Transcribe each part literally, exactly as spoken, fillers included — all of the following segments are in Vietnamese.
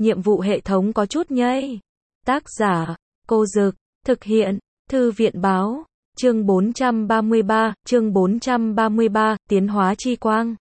nhiệm vụ hệ thống có chút nhây. Tác giả, Cô Dực, thực hiện, Thư viện báo, chương bốn trăm ba mươi ba, chương bốn trăm ba mươi ba, tiến hóa chi quang.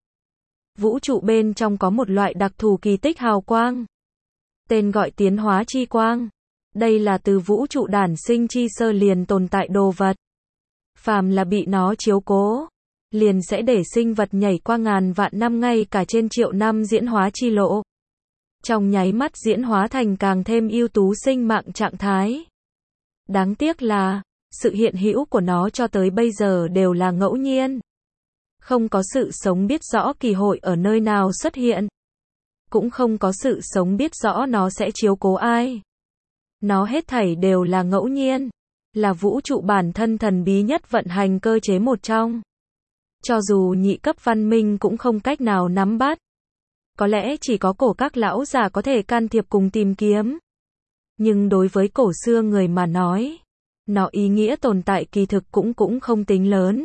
Vũ trụ bên trong có một loại đặc thù kỳ tích hào quang. Tên gọi tiến hóa chi quang. Đây là từ vũ trụ đản sinh chi sơ liền tồn tại đồ vật. Phàm là bị nó chiếu cố, liền sẽ để sinh vật nhảy qua ngàn vạn năm ngay cả trên triệu năm diễn hóa chi lộ. Trong nháy mắt diễn hóa thành càng thêm ưu tú sinh mạng trạng thái. Đáng tiếc là, sự hiện hữu của nó cho tới bây giờ đều là ngẫu nhiên. Không có sự sống biết rõ kỳ hội ở nơi nào xuất hiện. Cũng không có sự sống biết rõ nó sẽ chiếu cố ai. Nó hết thảy đều là ngẫu nhiên. Là vũ trụ bản thân thần bí nhất vận hành cơ chế một trong. Cho dù nhị cấp văn minh cũng không cách nào nắm bắt. Có lẽ chỉ có cổ các lão già có thể can thiệp cùng tìm kiếm. Nhưng đối với cổ xưa người mà nói, nó ý nghĩa tồn tại kỳ thực cũng cũng không tính lớn.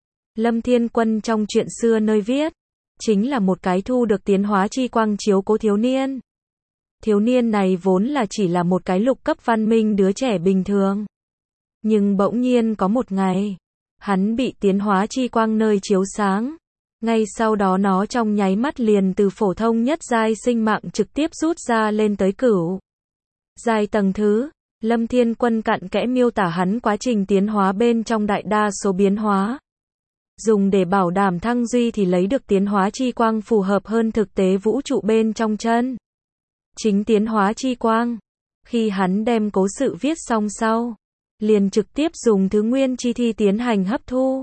Lâm Thiên Quân trong chuyện xưa nơi viết, chính là một cái thu được tiến hóa chi quang chiếu cố thiếu niên. Thiếu niên này vốn là chỉ là một cái lục cấp văn minh đứa trẻ bình thường. Nhưng bỗng nhiên có một ngày, hắn bị tiến hóa chi quang nơi chiếu sáng. Ngay sau đó nó trong nháy mắt liền từ phổ thông nhất giai sinh mạng trực tiếp rút ra lên tới cửu giai tầng thứ. Lâm Thiên Quân cặn kẽ miêu tả hắn quá trình tiến hóa bên trong đại đa số biến hóa. Dùng để bảo đảm thăng duy thì lấy được tiến hóa chi quang phù hợp hơn thực tế vũ trụ bên trong chân. Chính tiến hóa chi quang. Khi hắn đem cố sự viết xong sau, liền trực tiếp dùng thứ nguyên chi thi tiến hành hấp thu.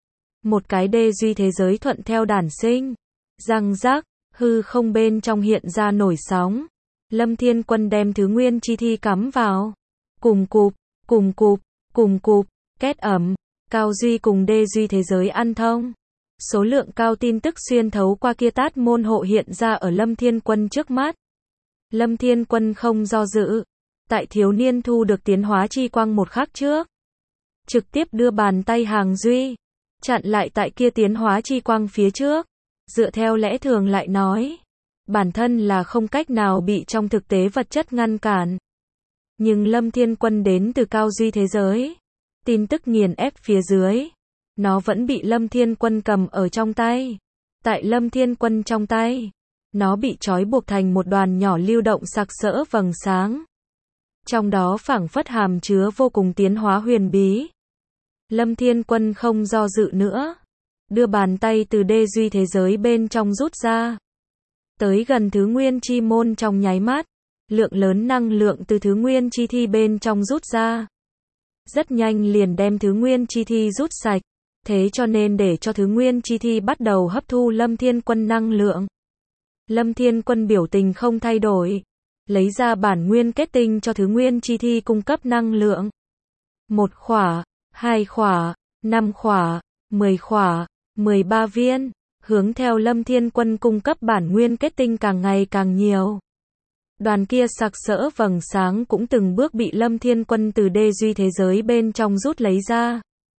Một cái đê duy thế giới thuận theo đản sinh. Răng rác, hư không bên trong hiện ra nổi sóng. Lâm Thiên Quân đem thứ nguyên chi thi cắm vào. Cùng cụp, cùng cụp, cùng cụp, kết ẩm. Cao duy cùng đê duy thế giới ăn thông. Số lượng cao tin tức xuyên thấu qua kia tát môn hộ hiện ra ở Lâm Thiên Quân trước mắt. Lâm Thiên Quân không do dự. Tại thiếu niên thu được tiến hóa chi quang một khắc trước. Trực tiếp đưa bàn tay hàng duy. Chặn lại tại kia tiến hóa chi quang phía trước. Dựa theo lẽ thường lại nói. Bản thân là không cách nào bị trong thực tế vật chất ngăn cản. Nhưng Lâm Thiên Quân đến từ cao duy thế giới. Tin tức nghiền ép phía dưới. Nó vẫn bị Lâm Thiên Quân cầm ở trong tay. Tại Lâm Thiên Quân trong tay. Nó bị trói buộc thành một đoàn nhỏ lưu động sặc sỡ vầng sáng. Trong đó phảng phất hàm chứa vô cùng tiến hóa huyền bí. Lâm Thiên Quân không do dự nữa. Đưa bàn tay từ đê duy thế giới bên trong rút ra. Tới gần thứ nguyên chi môn trong nháy mắt. Lượng lớn năng lượng từ thứ nguyên chi thi bên trong rút ra. Rất nhanh liền đem thứ nguyên chi thi rút sạch. Thế cho nên để cho thứ nguyên chi thi bắt đầu hấp thu Lâm Thiên Quân năng lượng. Lâm Thiên Quân biểu tình không thay đổi. Lấy ra bản nguyên kết tinh cho thứ nguyên chi thi cung cấp năng lượng. Một khỏa, hai khỏa, năm khỏa, mười khỏa, mười ba viên. Hướng theo Lâm Thiên Quân cung cấp bản nguyên kết tinh càng ngày càng nhiều. Đoàn kia sặc sỡ vầng sáng cũng từng bước bị Lâm Thiên Quân từ đê duy thế giới bên trong rút lấy ra.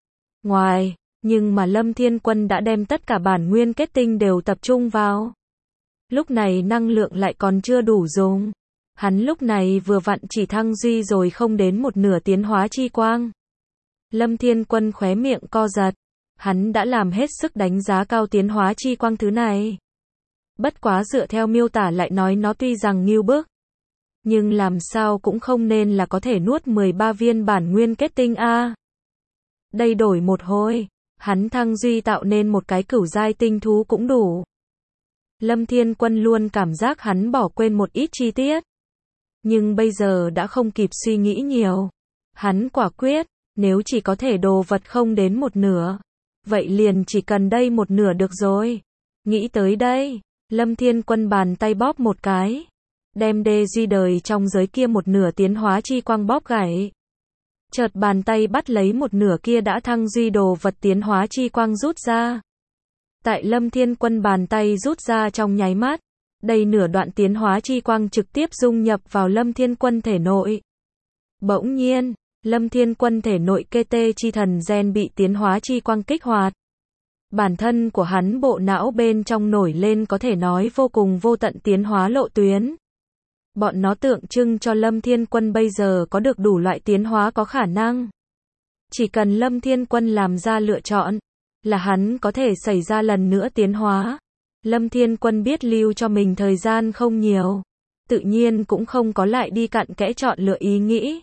Ngoài, nhưng mà Lâm Thiên Quân đã đem tất cả bản nguyên kết tinh đều tập trung vào. Lúc này năng lượng lại còn chưa đủ dùng. Hắn lúc này vừa vặn chỉ thăng duy rồi không đến một nửa tiến hóa chi quang. Lâm Thiên Quân khóe miệng co giật. Hắn đã làm hết sức đánh giá cao tiến hóa chi quang thứ này. Bất quá dựa theo miêu tả lại nói nó tuy rằng ngưu bức. Nhưng làm sao cũng không nên là có thể nuốt mười ba viên bản nguyên kết tinh a. Đây đổi một hồi. Hắn thăng duy tạo nên một cái cửu giai tinh thú cũng đủ. Lâm Thiên Quân luôn cảm giác hắn bỏ quên một ít chi tiết. Nhưng bây giờ đã không kịp suy nghĩ nhiều. Hắn quả quyết, nếu chỉ có thể đồ vật không đến một nửa. Vậy liền chỉ cần đây một nửa được rồi. Nghĩ tới đây, Lâm Thiên Quân bàn tay bóp một cái. Đem đê duy đời trong giới kia một nửa tiến hóa chi quang bóp gãy. Chợt bàn tay bắt lấy một nửa kia đã thăng duy đồ vật tiến hóa chi quang rút ra. Tại Lâm Thiên Quân bàn tay rút ra trong nháy mắt. Đây nửa đoạn tiến hóa chi quang trực tiếp dung nhập vào Lâm Thiên Quân thể nội. Bỗng nhiên, Lâm Thiên Quân thể nội kê tê chi thần gen bị tiến hóa chi quang kích hoạt. Bản thân của hắn bộ não bên trong nổi lên có thể nói vô cùng vô tận tiến hóa lộ tuyến. Bọn nó tượng trưng cho Lâm Thiên Quân bây giờ có được đủ loại tiến hóa có khả năng. Chỉ cần Lâm Thiên Quân làm ra lựa chọn, là hắn có thể xảy ra lần nữa tiến hóa. Lâm Thiên Quân biết lưu cho mình thời gian không nhiều, tự nhiên cũng không có lại đi cặn kẽ chọn lựa ý nghĩ.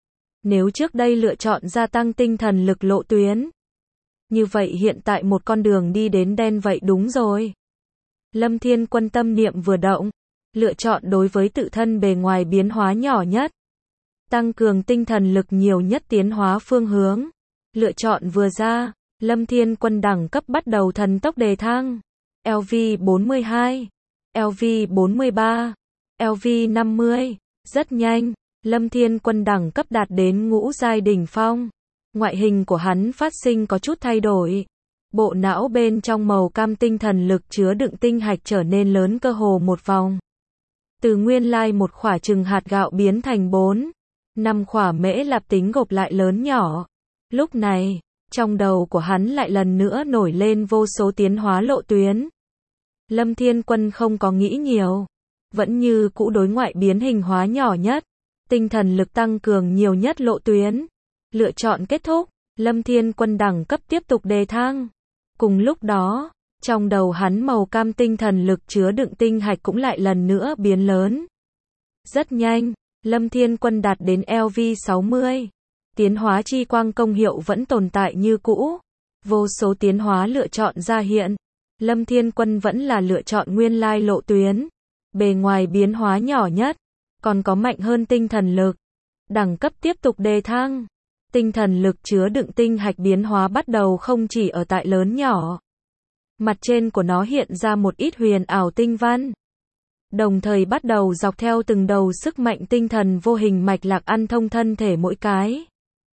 Nếu trước đây lựa chọn gia tăng tinh thần lực lộ tuyến, như vậy hiện tại một con đường đi đến đen vậy đúng rồi. Lâm Thiên Quân tâm niệm vừa động, lựa chọn đối với tự thân bề ngoài biến hóa nhỏ nhất, tăng cường tinh thần lực nhiều nhất tiến hóa phương hướng. Lựa chọn vừa ra, Lâm Thiên Quân đẳng cấp bắt đầu thần tốc đề thăng. L V bốn mươi hai, L V bốn mươi ba, L V năm mươi. Rất nhanh, Lâm Thiên Quân đẳng cấp đạt đến ngũ giai đỉnh phong. Ngoại hình của hắn phát sinh có chút thay đổi. Bộ não bên trong màu cam tinh thần lực chứa đựng tinh hạch trở nên lớn cơ hồ một vòng. Từ nguyên lai một khỏa chừng hạt gạo biến thành bốn, năm khỏa mễ lạp tính gộp lại lớn nhỏ. Lúc này, trong đầu của hắn lại lần nữa nổi lên vô số tiến hóa lộ tuyến. Lâm Thiên Quân không có nghĩ nhiều, vẫn như cũ đối ngoại biến hình hóa nhỏ nhất, tinh thần lực tăng cường nhiều nhất lộ tuyến. Lựa chọn kết thúc, Lâm Thiên Quân đẳng cấp tiếp tục đề thăng. Cùng lúc đó, trong đầu hắn màu cam tinh thần lực chứa đựng tinh hạch cũng lại lần nữa biến lớn. Rất nhanh, Lâm Thiên Quân đạt đến L V sáu mươi. Tiến hóa chi quang công hiệu vẫn tồn tại như cũ. Vô số tiến hóa lựa chọn ra hiện. Lâm Thiên Quân vẫn là lựa chọn nguyên lai lộ tuyến. Bề ngoài biến hóa nhỏ nhất, còn có mạnh hơn tinh thần lực. Đẳng cấp tiếp tục đề thăng. Tinh thần lực chứa đựng tinh hạch biến hóa bắt đầu không chỉ ở tại lớn nhỏ. Mặt trên của nó hiện ra một ít huyền ảo tinh văn. Đồng thời bắt đầu dọc theo từng đầu sức mạnh tinh thần vô hình mạch lạc ăn thông thân thể mỗi cái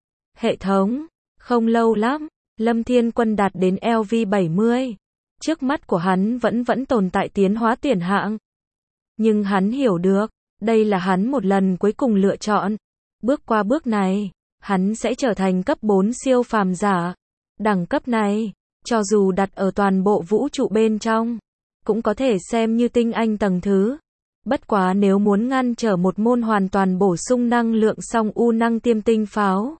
hệ thống. Không lâu lắm, Lâm Thiên Quân đạt đến L V bảy mươi. Trước mắt của hắn vẫn vẫn tồn tại tiến hóa tuyển hạng. Nhưng hắn hiểu được, đây là hắn một lần cuối cùng lựa chọn. Bước qua bước này, hắn sẽ trở thành cấp bốn siêu phàm giả. Đẳng cấp này, cho dù đặt ở toàn bộ vũ trụ bên trong, cũng có thể xem như tinh anh tầng thứ. Bất quá nếu muốn ngăn trở một môn hoàn toàn bổ sung năng lượng song u năng tiêm tinh pháo,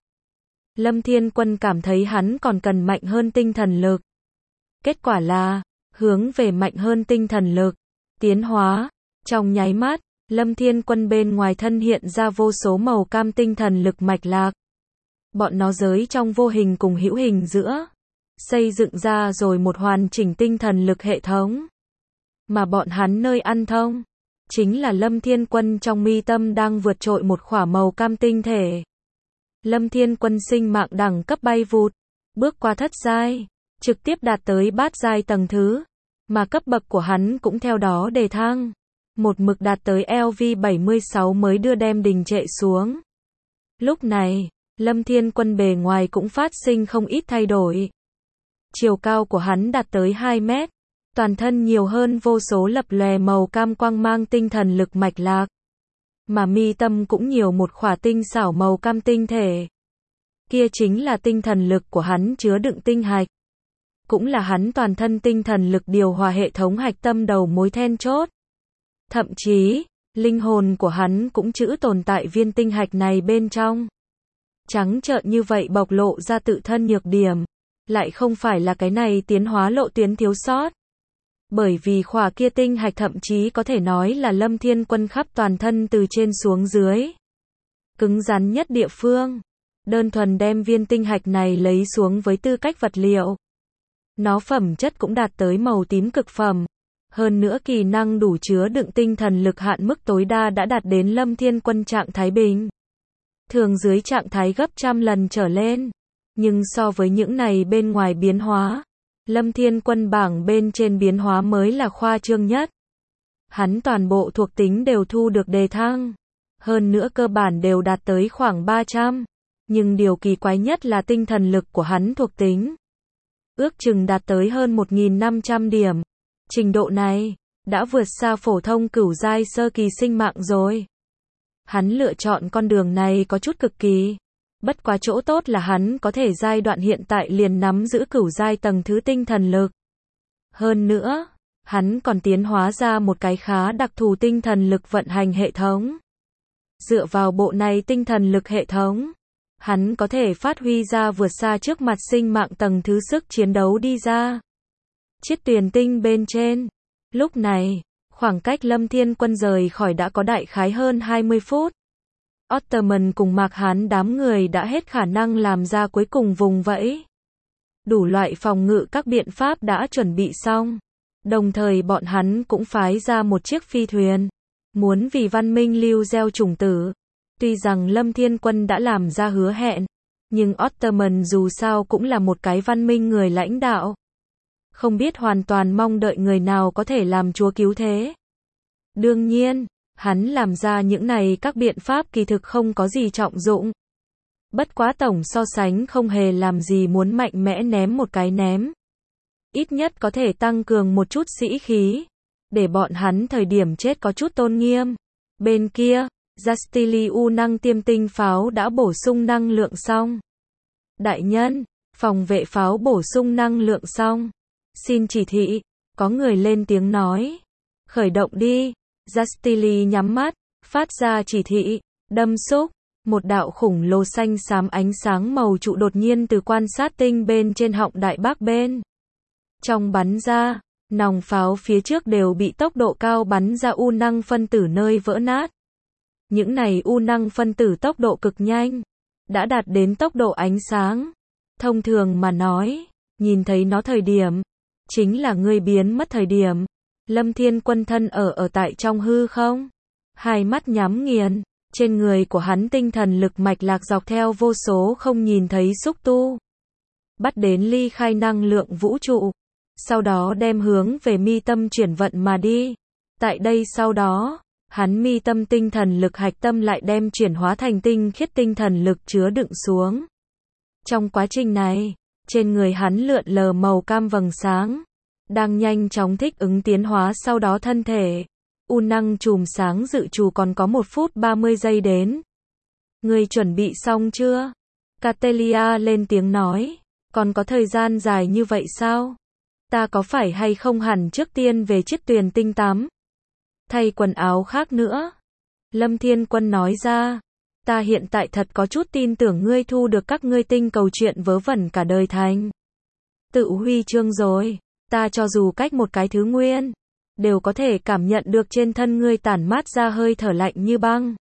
Lâm Thiên Quân cảm thấy hắn còn cần mạnh hơn tinh thần lực. Kết quả là, hướng về mạnh hơn tinh thần lực, tiến hóa. Trong nháy mắt, Lâm Thiên Quân bên ngoài thân hiện ra vô số màu cam tinh thần lực mạch lạc. Bọn nó giới trong vô hình cùng hữu hình giữa, xây dựng ra rồi một hoàn chỉnh tinh thần lực hệ thống. Mà bọn hắn nơi ăn thông, chính là Lâm Thiên Quân trong mi tâm đang vượt trội một khỏa màu cam tinh thể. Lâm Thiên Quân sinh mạng đẳng cấp bay vụt, bước qua thất giai, trực tiếp đạt tới bát giai tầng thứ, mà cấp bậc của hắn cũng theo đó đề thăng. Một mực đạt tới L V bảy mươi sáu mới đưa đem đình trệ xuống. Lúc này, Lâm Thiên Quân bề ngoài cũng phát sinh không ít thay đổi. Chiều cao của hắn đạt tới hai mét, toàn thân nhiều hơn vô số lập lòe màu cam quang mang tinh thần lực mạch lạc. Mà mi tâm cũng nhiều một khỏa tinh xảo màu cam tinh thể. Kia chính là tinh thần lực của hắn chứa đựng tinh hạch. Cũng là hắn toàn thân tinh thần lực điều hòa hệ thống hạch tâm đầu mối then chốt. Thậm chí, linh hồn của hắn cũng trữ tồn tại viên tinh hạch này bên trong. Trắng trợn như vậy bộc lộ ra tự thân nhược điểm, lại không phải là cái này tiến hóa lộ tuyến thiếu sót. Bởi vì khỏa kia tinh hạch thậm chí có thể nói là Lâm Thiên Quân khắp toàn thân từ trên xuống dưới. Cứng rắn nhất địa phương. Đơn thuần đem viên tinh hạch này lấy xuống với tư cách vật liệu. Nó phẩm chất cũng đạt tới màu tím cực phẩm. Hơn nữa kỳ năng đủ chứa đựng tinh thần lực hạn mức tối đa đã đạt đến Lâm Thiên Quân trạng thái bình. Thường dưới trạng thái gấp trăm lần trở lên. Nhưng so với những này bên ngoài biến hóa, Lâm Thiên Quân bảng bên trên biến hóa mới là khoa trương nhất. Hắn toàn bộ thuộc tính đều thu được đề thăng. Hơn nữa cơ bản đều đạt tới khoảng ba trăm. Nhưng điều kỳ quái nhất là tinh thần lực của hắn thuộc tính. Ước chừng đạt tới hơn một nghìn năm trăm điểm. Trình độ này, đã vượt xa phổ thông cửu giai sơ kỳ sinh mạng rồi. Hắn lựa chọn con đường này có chút cực kỳ. Bất quá chỗ tốt là hắn có thể giai đoạn hiện tại liền nắm giữ cửu giai tầng thứ tinh thần lực. Hơn nữa, hắn còn tiến hóa ra một cái khá đặc thù tinh thần lực vận hành hệ thống. Dựa vào bộ này tinh thần lực hệ thống, hắn có thể phát huy ra vượt xa trước mặt sinh mạng tầng thứ sức chiến đấu đi ra. Chiếc tuyền tinh bên trên. Lúc này, khoảng cách Lâm Thiên Quân rời khỏi đã có đại khái hơn hai mươi phút. Ottoman cùng Mạc Hán đám người đã hết khả năng làm ra cuối cùng vùng vẫy. Đủ loại phòng ngự các biện pháp đã chuẩn bị xong. Đồng thời bọn hắn cũng phái ra một chiếc phi thuyền. Muốn vì văn minh lưu gieo chủng tử. Tuy rằng Lâm Thiên Quân đã làm ra hứa hẹn. Nhưng Ottoman dù sao cũng là một cái văn minh người lãnh đạo. Không biết hoàn toàn mong đợi người nào có thể làm chúa cứu thế. Đương nhiên, hắn làm ra những này các biện pháp kỳ thực không có gì trọng dụng. Bất quá tổng so sánh không hề làm gì muốn mạnh mẽ ném một cái ném. Ít nhất có thể tăng cường một chút sĩ khí. Để bọn hắn thời điểm chết có chút tôn nghiêm. Bên kia, Justili U năng tiêm tinh pháo đã bổ sung năng lượng xong. Đại nhân, phòng vệ pháo bổ sung năng lượng xong. Xin chỉ thị, có người lên tiếng nói. Khởi động đi. Justili nhắm mắt, phát ra chỉ thị, đâm xúc. Một đạo khủng lồ xanh xám ánh sáng màu trụ đột nhiên từ quan sát tinh bên trên họng đại bác bên. Trong bắn ra, nòng pháo phía trước đều bị tốc độ cao bắn ra u năng phân tử nơi vỡ nát. Những này u năng phân tử tốc độ cực nhanh, đã đạt đến tốc độ ánh sáng. Thông thường mà nói, nhìn thấy nó thời điểm, chính là ngươi biến mất thời điểm. Lâm Thiên Quân thân ở ở tại trong hư không, hai mắt nhắm nghiền, trên người của hắn tinh thần lực mạch lạc dọc theo vô số không nhìn thấy xúc tu, bắt đến ly khai năng lượng vũ trụ, sau đó đem hướng về mi tâm chuyển vận mà đi. Tại đây sau đó, hắn mi tâm tinh thần lực hạch tâm lại đem chuyển hóa thành tinh khiết tinh thần lực chứa đựng xuống. Trong quá trình này, trên người hắn lượn lờ màu cam vầng sáng, đang nhanh chóng thích ứng tiến hóa sau đó thân thể. U năng chùm sáng dự trù còn có một phút ba mươi giây đến. Ngươi chuẩn bị xong chưa? Catelia lên tiếng nói. Còn có thời gian dài như vậy sao? Ta có phải hay không hẳn trước tiên về chiếc tuyền tinh tắm? Thay quần áo khác nữa. Lâm Thiên Quân nói ra. Ta hiện tại thật có chút tin tưởng ngươi thu được các ngươi tinh cầu chuyện vớ vẩn cả đời thành. Tự huy chương rồi. Ta cho dù cách một cái thứ nguyên, đều có thể cảm nhận được trên thân ngươi tản mát ra hơi thở lạnh như băng.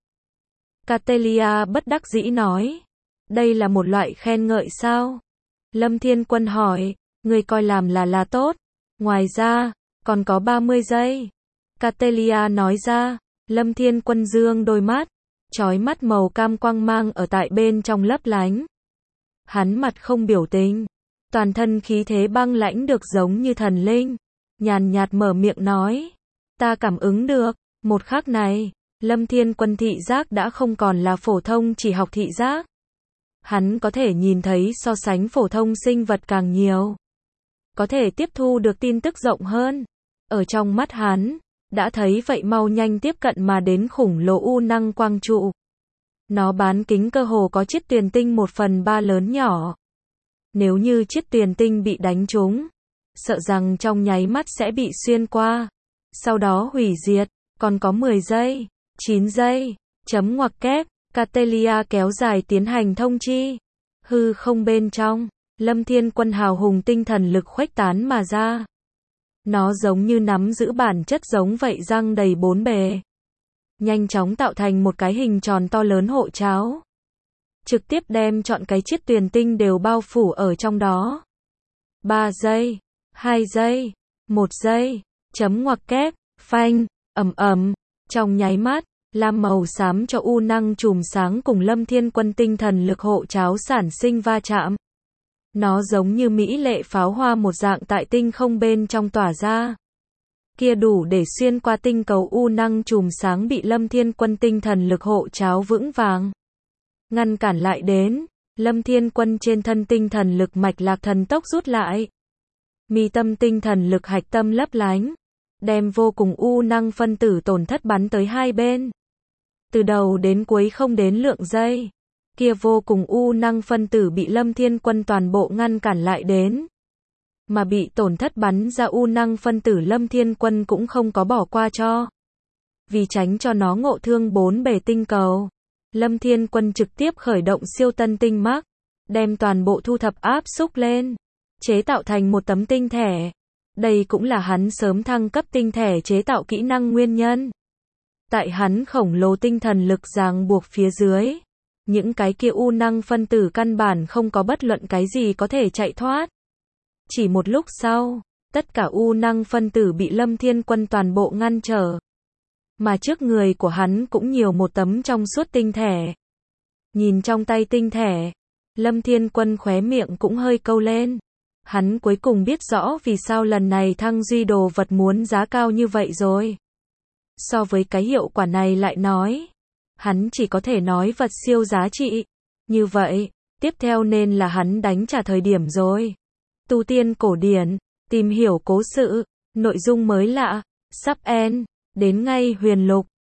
Catelia bất đắc dĩ nói. Đây là một loại khen ngợi sao? Lâm Thiên Quân hỏi. Ngươi coi làm là là tốt. Ngoài ra, còn có ba mươi giây. Catelia nói ra. Lâm Thiên Quân dương đôi mắt. Chói mắt màu cam quang mang ở tại bên trong lấp lánh. Hắn mặt không biểu tình. Toàn thân khí thế băng lãnh được giống như thần linh. Nhàn nhạt mở miệng nói. Ta cảm ứng được. Một khắc này, Lâm Thiên Quân thị giác đã không còn là phổ thông chỉ học thị giác. Hắn có thể nhìn thấy so sánh phổ thông sinh vật càng nhiều. Có thể tiếp thu được tin tức rộng hơn. Ở trong mắt hắn, đã thấy vậy mau nhanh tiếp cận mà đến khủng lồ u năng quang trụ. Nó bán kính cơ hồ có chiếc tuyền tinh một phần ba lớn nhỏ. Nếu như chiếc tuyền tinh bị đánh trúng, sợ rằng trong nháy mắt sẽ bị xuyên qua. Sau đó hủy diệt. Còn có mười giây, chín giây, chấm ngoặc kép. Catelia kéo dài tiến hành thông chi. Hư không bên trong, Lâm Thiên Quân hào hùng tinh thần lực khuếch tán mà ra. Nó giống như nắm giữ bản chất giống vậy răng đầy bốn bề. Nhanh chóng tạo thành một cái hình tròn to lớn hộ cháo. Trực tiếp đem chọn cái chiếc tuyền tinh đều bao phủ ở trong đó. ba giây, hai giây, một giây, chấm ngoặc kép, phanh, ầm ầm, trong nháy mắt, lam màu xám cho u năng chùm sáng cùng Lâm Thiên Quân tinh thần lực hộ cháo sản sinh va chạm. Nó giống như mỹ lệ pháo hoa một dạng tại tinh không bên trong tỏa ra. Kia đủ để xuyên qua tinh cầu u năng chùm sáng bị Lâm Thiên Quân tinh thần lực hộ cháo vững vàng ngăn cản lại đến. Lâm Thiên Quân trên thân tinh thần lực mạch lạc thần tốc rút lại. Mi tâm tinh thần lực hạch tâm lấp lánh, đem vô cùng u năng phân tử tổn thất bắn tới hai bên. Từ đầu đến cuối không đến lượng giây, kia vô cùng u năng phân tử bị Lâm Thiên Quân toàn bộ ngăn cản lại đến. mà bị tổn thất bắn ra u năng phân tử Lâm Thiên Quân cũng không có bỏ qua cho. Vì tránh cho nó ngộ thương bốn bề tinh cầu, Lâm Thiên Quân trực tiếp khởi động siêu tân tinh Mark, đem toàn bộ thu thập áp xúc lên, chế tạo thành một tấm tinh thể. Đây cũng là hắn sớm thăng cấp tinh thể chế tạo kỹ năng nguyên nhân. Tại hắn khổng lồ tinh thần lực ràng buộc phía dưới, những cái kia u năng phân tử căn bản không có bất luận cái gì có thể chạy thoát. Chỉ một lúc sau, tất cả u năng phân tử bị Lâm Thiên Quân toàn bộ ngăn trở. Mà trước người của hắn cũng nhiều một tấm trong suốt tinh thể. Nhìn trong tay tinh thể, Lâm Thiên Quân khóe miệng cũng hơi câu lên. Hắn cuối cùng biết rõ vì sao lần này thăng duy đồ vật muốn giá cao như vậy rồi. So với cái hiệu quả này lại nói, hắn chỉ có thể nói vật siêu giá trị. Như vậy, tiếp theo nên là hắn đánh trả thời điểm rồi. Tu tiên cổ điển, tìm hiểu cố sự, nội dung mới lạ, sắp end, đến ngay huyền lục.